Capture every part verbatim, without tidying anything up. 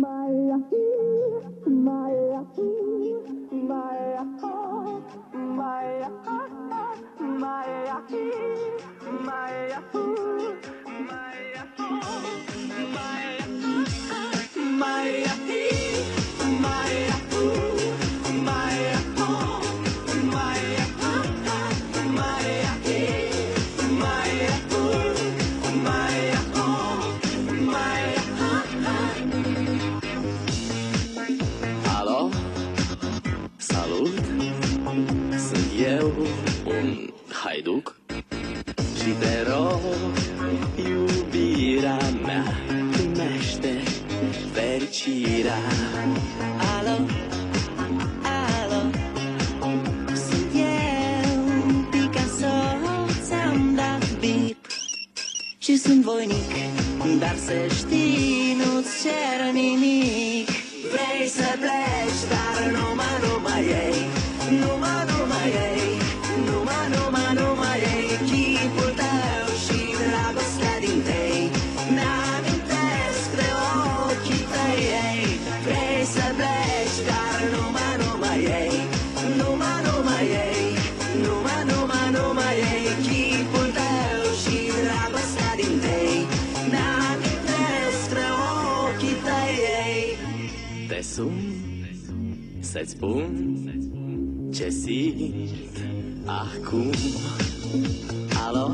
Alo, salut, sunt eu, un haiduc și te rog, iubirea mea, primește fericirea. Alo, alo, sunt eu, Picasso, ți-am dat bip și sunt voinic, dar să știi, nu-ți cer nimic. Vrei să pleci, dar numai, numai ei, numai, numai ei, numai, numai, numai ei, chipul tău și dragostea din tei, mi-amintesc de ochii tăi ei. Vrei să pleci, dar numai, numai ei, numai, numai ei, numai, numai, numai ei, chipul tău și dragostea din tei, mi-amintesc de ochii tăi ei. Te sun să-ți spun ce simt acum. Alo,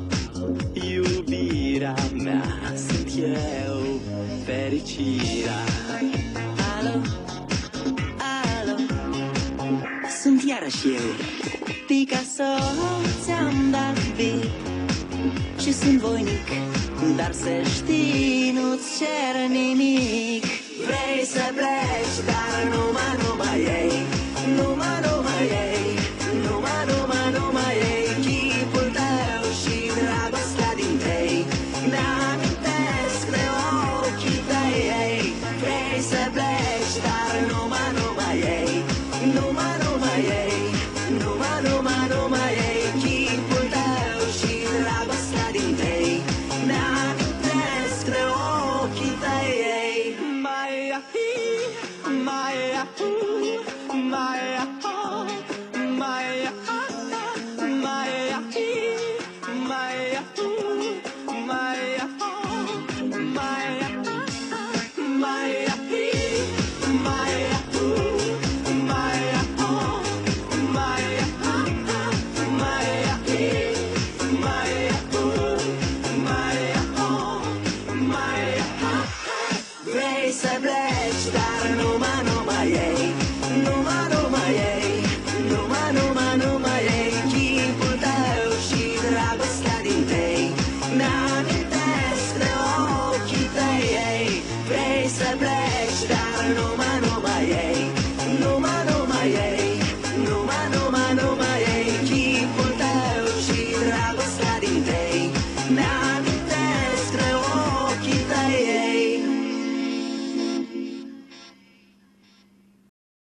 iubirea mea, sunt eu, fericirea. Alo, alo, sunt iarăși eu, Picasso, ți-am dat bip și sunt voinic, dar să știi, nu-ți cer nimic. Vrei să pleci, dar numai, numai ei, numai, numai ei, numai, numai, numai ei, chipul tău și dragostea din tei, mi-amintesc de ochii tăi ei. Vrei să pleci, dar numai, numai ei, numai, numai ei, numai, numai, numai ei, chipul tău și dragostea din tei, mi-amintesc de ochii tăi ei. Maya, Maya, Maya, Maya, Maya, Maya, Maya, Maya, Maya, Vrei să pleci, dar numai, numai ei, numai, numai ei, numai, numai, numai ei, chipul tău și dragostea din tei, mi-amintesc de ochii tăi ei. Vrei să pleci, dar numai, numai